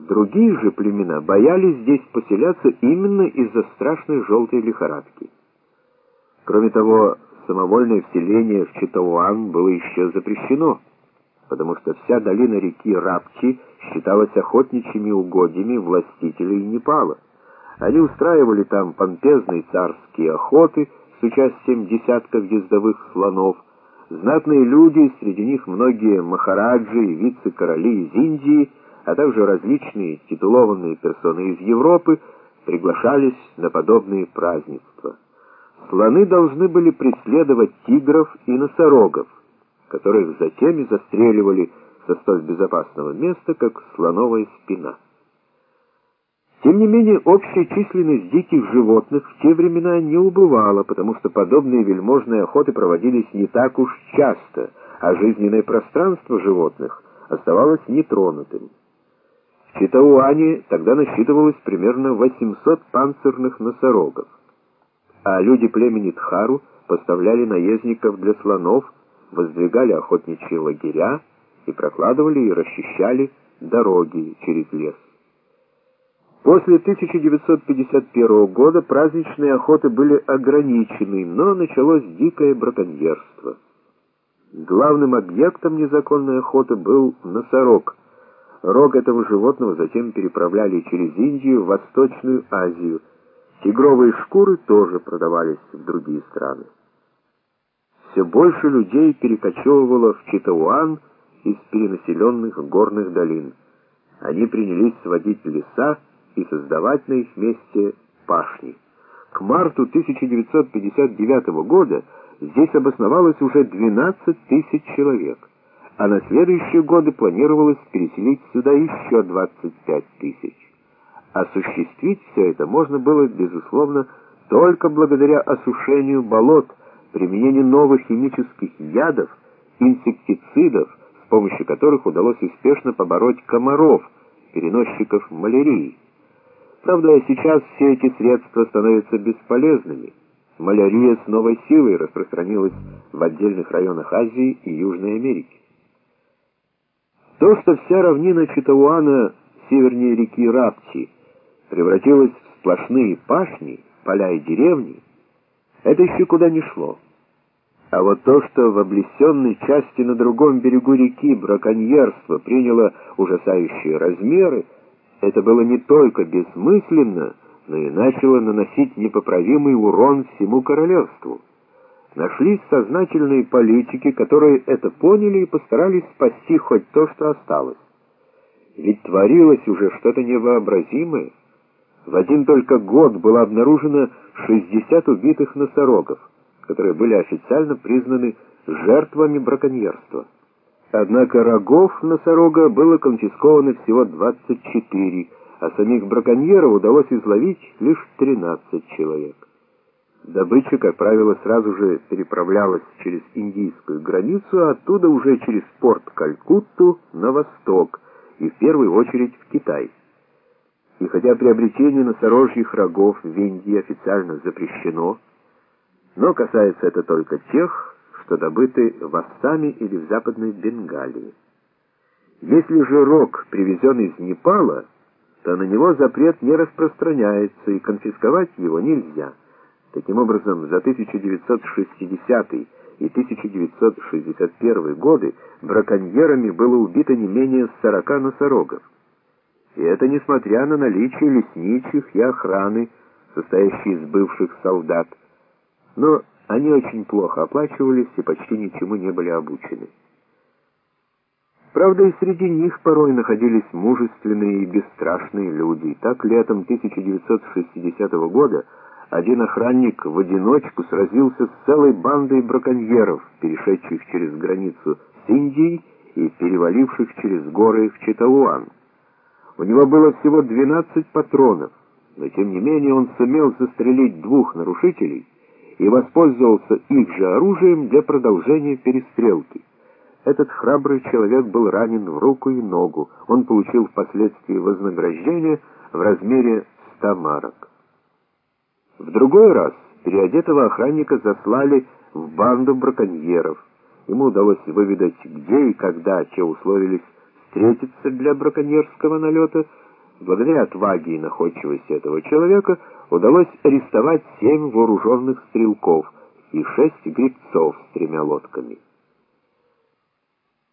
Другие же племена боялись здесь поселяться именно из-за страшной желтой лихорадки. Кроме того, самовольное вселение в Читауан было еще запрещено, потому что вся долина реки Рапчи считалась охотничьими угодьями властителей Непала. Они устраивали там помпезные царские охоты с участием десятков ездовых слонов. Знатные люди, среди них многие махараджи и вице-короли из Индии, а также различные титулованные персоны из Европы, приглашались на подобные празднества. Слоны должны были преследовать тигров и носорогов, которых затем и застреливали со столь безопасного места, как слоновая спина. Тем не менее, общая численность диких животных в те времена не убывала, потому что подобные вельможные охоты проводились не так уж часто, а жизненное пространство животных оставалось нетронутым. В Читауане тогда насчитывалось примерно 800 панцирных носорогов, а люди племени Тхару поставляли наездников для слонов, воздвигали охотничьи лагеря и прокладывали и расчищали дороги через лес. После 1951 года праздничные охоты были ограничены, но началось дикое браконьерство. Главным объектом незаконной охоты был носорог. Рог этого животного затем переправляли через Индию в Восточную Азию. Тигровые шкуры тоже продавались в другие страны. Все больше людей перекочевывало в Читауан из перенаселенных горных долин. Они принялись сводить леса и создавать на их месте пашни. К марту 1959 года здесь обосновалось уже 12 тысяч человек, а на следующие годы планировалось переселить сюда еще 25 тысяч. Осуществить все это можно было, безусловно, только благодаря осушению болот, применению новых химических ядов, инсектицидов, с помощью которых удалось успешно побороть комаров, переносчиков малярии. Правда, сейчас все эти средства становятся бесполезными. Малярия с новой силой распространилась в отдельных районах Азии и Южной Америки. То, что вся равнина Читауана севернее реки Рапчи превратилась в сплошные пашни, поля и деревни, это еще куда ни шло. А вот то, что в облесенной части на другом берегу реки браконьерство приняло ужасающие размеры, это было не только бессмысленно, но и начало наносить непоправимый урон всему королевству. Нашлись сознательные политики, которые это поняли и постарались спасти хоть то, что осталось. Ведь творилось уже что-то невообразимое. В один только год было обнаружено 60 убитых носорогов, которые были официально признаны жертвами браконьерства. Однако рогов носорога было конфисковано всего 24, а самих браконьеров удалось изловить лишь 13 человек. Добыча, как правило, сразу же переправлялась через индийскую границу, а оттуда уже через порт Калькутту на восток и в первую очередь в Китай. И хотя приобретение носорожьих рогов в Индии официально запрещено, но касается это только тех, что добыты в Ассаме или в Западной Бенгалии. Если же рог привезен из Непала, то на него запрет не распространяется и конфисковать его нельзя. Таким образом, за 1960 и 1961 годы браконьерами было убито не менее 40 носорогов. И это несмотря на наличие лесничьих и охраны, состоящей из бывших солдат. Но они очень плохо оплачивались и почти ничему не были обучены. Правда, и среди них порой находились мужественные и бесстрашные люди. Так, летом 1960 года один охранник в одиночку сразился с целой бандой браконьеров, перешедших через границу с Индией и переваливших через горы в Читауан. У него было всего 12 патронов, но тем не менее он сумел застрелить 2 нарушителей и воспользовался их же оружием для продолжения перестрелки. Этот храбрый человек был ранен в руку и ногу. Он получил впоследствии вознаграждение в размере 100 марок. В другой раз переодетого охранника заслали в банду браконьеров. Ему удалось выведать, где и когда те условились встретиться для браконьерского налета, Благодаря отваге и находчивости этого человека удалось арестовать 7 вооруженных стрелков и 6 гребцов с 3 лодками.